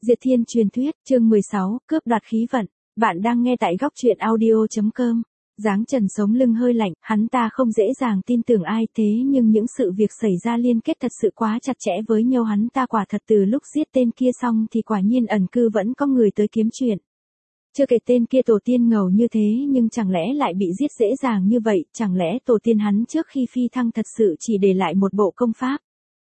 Diệt Thiên truyền thuyết, chương 16, cướp đoạt khí vận. Bạn đang nghe tại góc truyện audio.com. Giáng Trần sống lưng hơi lạnh, hắn ta không dễ dàng tin tưởng ai thế nhưng những sự việc xảy ra liên kết thật sự quá chặt chẽ với nhau, hắn ta quả thật từ lúc giết tên kia xong thì quả nhiên ẩn cư vẫn có người tới kiếm chuyện. Chưa kể tên kia tổ tiên ngầu như thế nhưng chẳng lẽ lại bị giết dễ dàng như vậy, chẳng lẽ tổ tiên hắn trước khi phi thăng thật sự chỉ để lại một bộ công pháp?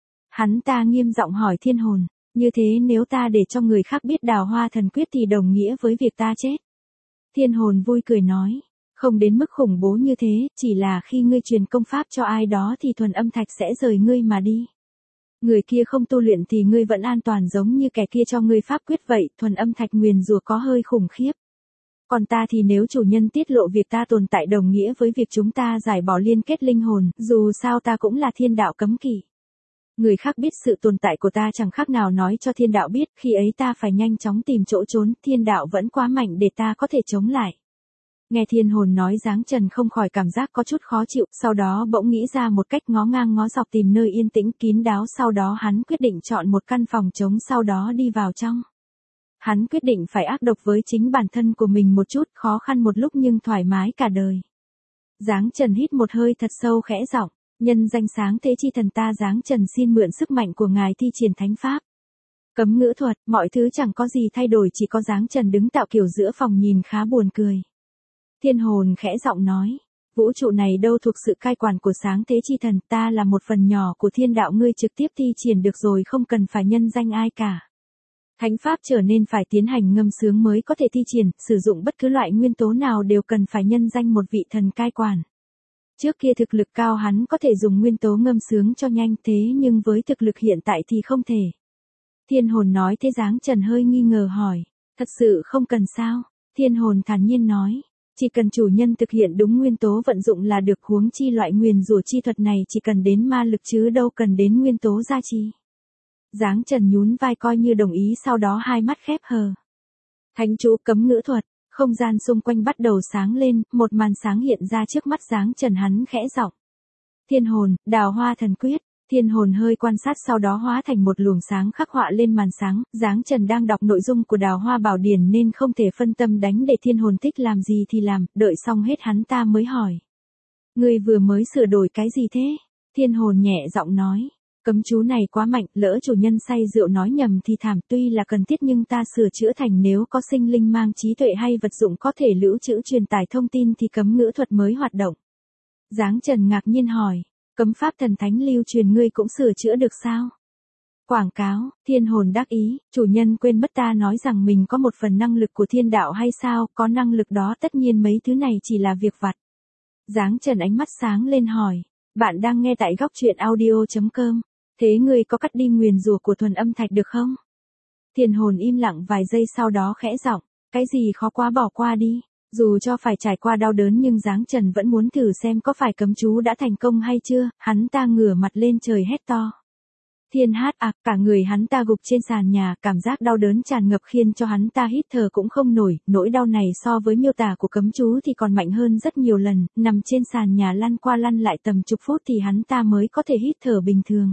Hắn ta nghiêm giọng hỏi Thiên Hồn. Như thế nếu ta để cho người khác biết Đào Hoa Thần Quyết thì đồng nghĩa với việc ta chết. Thiên Hồn vui cười nói, không đến mức khủng bố như thế, chỉ là khi ngươi truyền công pháp cho ai đó thì thuần âm thạch sẽ rời ngươi mà đi. Người kia không tu luyện thì ngươi vẫn an toàn giống như kẻ kia cho ngươi pháp quyết vậy, thuần âm thạch nguyền rủa có hơi khủng khiếp. Còn ta thì nếu chủ nhân tiết lộ việc ta tồn tại đồng nghĩa với việc chúng ta giải bỏ liên kết linh hồn, dù sao ta cũng là thiên đạo cấm kỵ. Người khác biết sự tồn tại của ta chẳng khác nào nói cho thiên đạo biết, khi ấy ta phải nhanh chóng tìm chỗ trốn, thiên đạo vẫn quá mạnh để ta có thể chống lại. Nghe Thiên Hồn nói, Giáng Trần không khỏi cảm giác có chút khó chịu, sau đó bỗng nghĩ ra một cách ngó ngang ngó dọc tìm nơi yên tĩnh kín đáo, sau đó hắn quyết định chọn một căn phòng trống sau đó đi vào trong. Hắn quyết định phải ác độc với chính bản thân của mình một chút, khó khăn một lúc nhưng thoải mái cả đời. Giáng Trần hít một hơi thật sâu khẽ giọng. Nhân danh Sáng Thế Chi Thần, ta Giáng Trần xin mượn sức mạnh của ngài thi triển thánh pháp. Cấm ngữ thuật, mọi thứ chẳng có gì thay đổi, chỉ có Giáng Trần đứng tạo kiểu giữa phòng nhìn khá buồn cười. Thiên Hồn khẽ giọng nói, vũ trụ này đâu thuộc sự cai quản của Sáng Thế Chi Thần, ta là một phần nhỏ của thiên đạo, ngươi trực tiếp thi triển được rồi, không cần phải nhân danh ai cả. Thánh pháp trở nên phải tiến hành ngâm sướng mới có thể thi triển, sử dụng bất cứ loại nguyên tố nào đều cần phải nhân danh một vị thần cai quản. Trước kia thực lực cao hắn có thể dùng nguyên tố ngâm sướng cho nhanh, thế nhưng với thực lực hiện tại thì không thể. Thiên Hồn nói thế Giáng Trần hơi nghi ngờ hỏi, thật sự không cần sao? Thiên Hồn thản nhiên nói, chỉ cần chủ nhân thực hiện đúng nguyên tố vận dụng là được, huống chi loại nguyền rủa chi thuật này chỉ cần đến ma lực chứ đâu cần đến nguyên tố gia trì. Giáng Trần nhún vai coi như đồng ý, sau đó hai mắt khép hờ. Thánh chú cấm ngữ thuật. Không gian xung quanh bắt đầu sáng lên, một màn sáng hiện ra trước mắt Giáng Trần, hắn khẽ giọng. Thiên Hồn, Đào Hoa Thần Quyết. Thiên Hồn hơi quan sát sau đó hóa thành một luồng sáng khắc họa lên màn sáng, Giáng Trần đang đọc nội dung của Đào Hoa Bảo Điển nên không thể phân tâm đánh để Thiên Hồn thích làm gì thì làm, đợi xong hết hắn ta mới hỏi. Ngươi vừa mới sửa đổi cái gì thế? Thiên Hồn nhẹ giọng nói. Cấm chú này quá mạnh, lỡ chủ nhân say rượu nói nhầm thì thảm, tuy là cần thiết nhưng ta sửa chữa thành nếu có sinh linh mang trí tuệ hay vật dụng có thể lưu trữ truyền tải thông tin thì cấm ngữ thuật mới hoạt động. Giáng Trần ngạc nhiên hỏi, cấm pháp thần thánh lưu truyền ngươi cũng sửa chữa được sao? Quảng cáo, Thiên Hồn đắc ý, chủ nhân quên mất ta nói rằng mình có một phần năng lực của thiên đạo hay sao, có năng lực đó tất nhiên mấy thứ này chỉ là việc vặt. Giáng Trần ánh mắt sáng lên hỏi, bạn đang nghe tại góc truyện audio.com. Thế ngươi có cắt đi nguyền rủa của thuần âm thạch được không? Thiên Hồn im lặng vài giây sau đó khẽ giọng, cái gì khó quá bỏ qua đi. Dù cho phải trải qua đau đớn nhưng Giáng Trần vẫn muốn thử xem có phải cấm chú đã thành công hay chưa, hắn ta ngửa mặt lên trời hét to. Thiên hát cả người hắn ta gục trên sàn nhà, cảm giác đau đớn tràn ngập khiến cho hắn ta hít thở cũng không nổi, nỗi đau này so với miêu tả của cấm chú thì còn mạnh hơn rất nhiều lần, nằm trên sàn nhà lăn qua lăn lại tầm chục phút thì hắn ta mới có thể hít thở bình thường.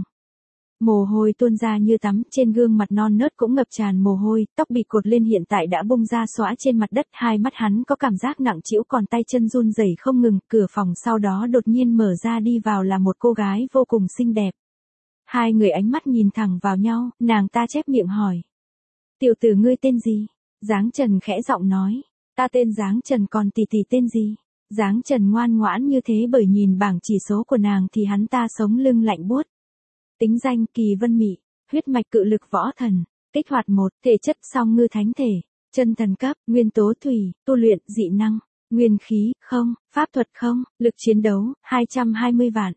Mồ hôi tuôn ra như tắm, trên gương mặt non nớt cũng ngập tràn mồ hôi, tóc bị cột lên hiện tại đã bung ra xõa trên mặt đất, hai mắt hắn có cảm giác nặng trĩu còn tay chân run rẩy không ngừng, cửa phòng sau đó đột nhiên mở ra, đi vào là một cô gái vô cùng xinh đẹp. Hai người ánh mắt nhìn thẳng vào nhau, nàng ta chép miệng hỏi. Tiểu tử ngươi tên gì? Giáng Trần khẽ giọng nói, ta tên Giáng Trần, còn tỷ tỷ tên gì? Giáng Trần ngoan ngoãn như thế bởi nhìn bảng chỉ số của nàng thì hắn ta sống lưng lạnh buốt. Tính danh Kỳ Vân Mị, huyết mạch cự lực võ thần, kích hoạt 1, thể chất song ngư thánh thể, chân thần cấp, nguyên tố thủy, tu luyện dị năng, nguyên khí, không, pháp thuật không, lực chiến đấu, 220 vạn,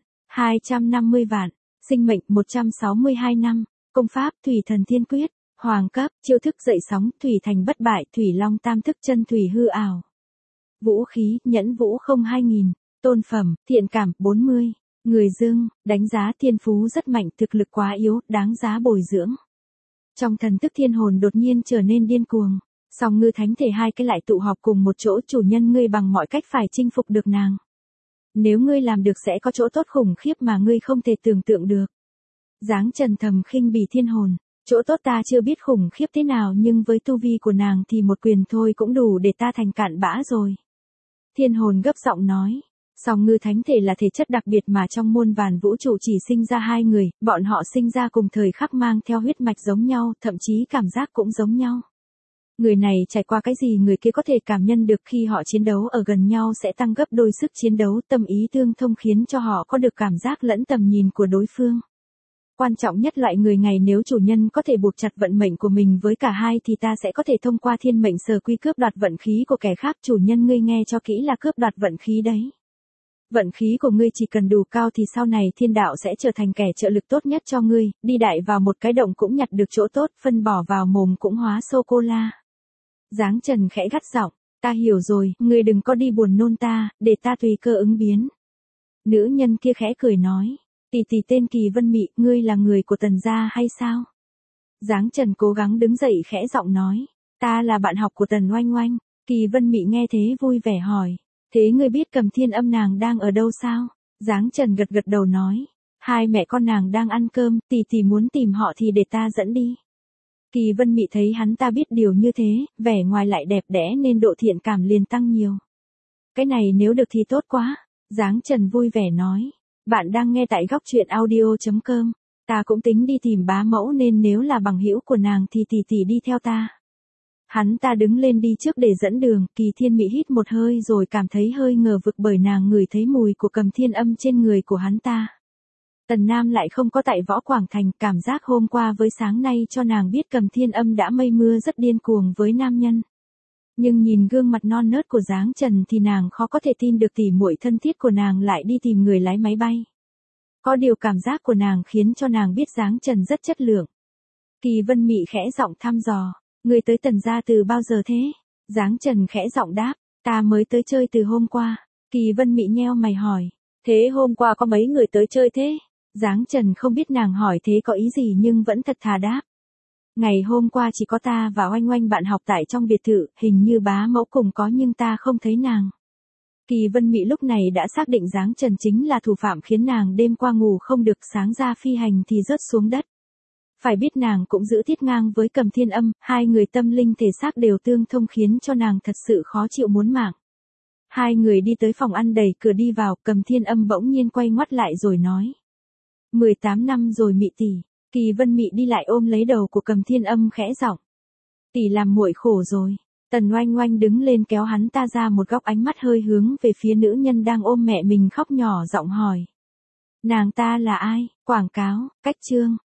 250 vạn, sinh mệnh 162 năm, công pháp Thủy Thần Thiên Quyết, hoàng cấp, chiêu thức dậy sóng, thủy thành bất bại, thủy long tam thức, chân thủy hư ảo. Vũ khí, nhẫn vũ không 2000, tôn phẩm, thiện cảm 40. Người Dương, đánh giá thiên phú rất mạnh, thực lực quá yếu, đáng giá bồi dưỡng. Trong thần thức Thiên Hồn đột nhiên trở nên điên cuồng. Song ngư thánh thể hai cái lại tụ họp cùng một chỗ, chủ nhân ngươi bằng mọi cách phải chinh phục được nàng. Nếu ngươi làm được sẽ có chỗ tốt khủng khiếp mà ngươi không thể tưởng tượng được. Giáng Trần thầm khinh bỉ Thiên Hồn. Chỗ tốt ta chưa biết khủng khiếp thế nào nhưng với tu vi của nàng thì một quyền thôi cũng đủ để ta thành cạn bã rồi. Thiên hồn gấp giọng nói. Song ngư thánh thể là thể chất đặc biệt mà trong muôn vàn vũ trụ chỉ sinh ra hai người, bọn họ sinh ra cùng thời khắc mang theo huyết mạch giống nhau, thậm chí cảm giác cũng giống nhau. Người này trải qua cái gì người kia có thể cảm nhận được khi họ chiến đấu ở gần nhau sẽ tăng gấp đôi sức chiến đấu, tâm ý tương thông khiến cho họ có được cảm giác lẫn tầm nhìn của đối phương. Quan trọng nhất loại người này nếu chủ nhân có thể buộc chặt vận mệnh của mình với cả hai thì ta sẽ có thể thông qua thiên mệnh sở quy cướp đoạt vận khí của kẻ khác. Chủ nhân ngươi nghe cho kỹ là cướp đoạt vận khí đấy. Vận khí của ngươi chỉ cần đủ cao thì sau này thiên đạo sẽ trở thành kẻ trợ lực tốt nhất cho ngươi, đi đại vào một cái động cũng nhặt được chỗ tốt, phân bỏ vào mồm cũng hóa sô-cô-la. Giáng Trần khẽ gắt giọng, ta hiểu rồi, ngươi đừng có đi buồn nôn ta, để ta tùy cơ ứng biến. Nữ nhân kia khẽ cười nói, tỷ tỷ tên Kỳ Vân Mị, ngươi là người của Tần gia hay sao? Giáng Trần cố gắng đứng dậy khẽ giọng nói, ta là bạn học của Tần Oanh Oanh. Kỳ Vân Mị nghe thế vui vẻ hỏi, thế ngươi biết Cầm Thiên Âm nàng đang ở đâu sao? Giáng Trần gật gật đầu nói, hai mẹ con nàng đang ăn cơm, tỷ tỷ muốn tìm họ thì để ta dẫn đi. Kỳ Vân Mị thấy hắn ta biết điều như thế, vẻ ngoài lại đẹp đẽ nên độ thiện cảm liền tăng nhiều. Cái này nếu được thì tốt quá. Giáng Trần vui vẻ nói, bạn đang nghe tại góc truyện audio.com. Ta cũng tính đi tìm bá mẫu nên nếu là bằng hữu của nàng thì tỷ tỷ đi theo ta. Hắn ta đứng lên đi trước để dẫn đường, Kỳ Thiên Mị hít một hơi rồi cảm thấy hơi ngờ vực bởi nàng ngửi thấy mùi của Cầm Thiên Âm trên người của hắn ta. Tần Nam lại không có tại Võ Quảng Thành, cảm giác hôm qua với sáng nay cho nàng biết Cầm Thiên Âm đã mây mưa rất điên cuồng với nam nhân. Nhưng nhìn gương mặt non nớt của Giáng Trần thì nàng khó có thể tin được tỷ muội thân thiết của nàng lại đi tìm người lái máy bay. Có điều cảm giác của nàng khiến cho nàng biết Giáng Trần rất chất lượng. Kỳ Vân Mị khẽ giọng thăm dò, người tới Tần gia từ bao giờ thế? Giáng Trần khẽ giọng đáp, ta mới tới chơi từ hôm qua. Kỳ Vân Mị nheo mày hỏi, thế hôm qua có mấy người tới chơi thế? Giáng Trần không biết nàng hỏi thế có ý gì nhưng vẫn thật thà đáp. Ngày hôm qua chỉ có ta và Oanh Oanh bạn học tại trong biệt thự, hình như bá mẫu cùng có nhưng ta không thấy nàng. Kỳ Vân Mị lúc này đã xác định Giáng Trần chính là thủ phạm khiến nàng đêm qua ngủ không được, sáng ra phi hành thì rớt xuống đất. Phải biết nàng cũng giữ thiết ngang với Cầm Thiên Âm, hai người tâm linh thể xác đều tương thông khiến cho nàng thật sự khó chịu muốn mạng. Hai người đi tới phòng ăn, đẩy cửa đi vào, Cầm Thiên Âm bỗng nhiên quay ngoắt lại rồi nói. 18 năm rồi Mị tỷ. Kỳ Vân Mị đi lại ôm lấy đầu của Cầm Thiên Âm khẽ giọng. Tỷ làm muội khổ rồi. Tần Oanh Oanh đứng lên kéo hắn ta ra một góc, ánh mắt hơi hướng về phía nữ nhân đang ôm mẹ mình khóc, nhỏ giọng hỏi. Nàng ta là ai? Quảng cáo, cách chương.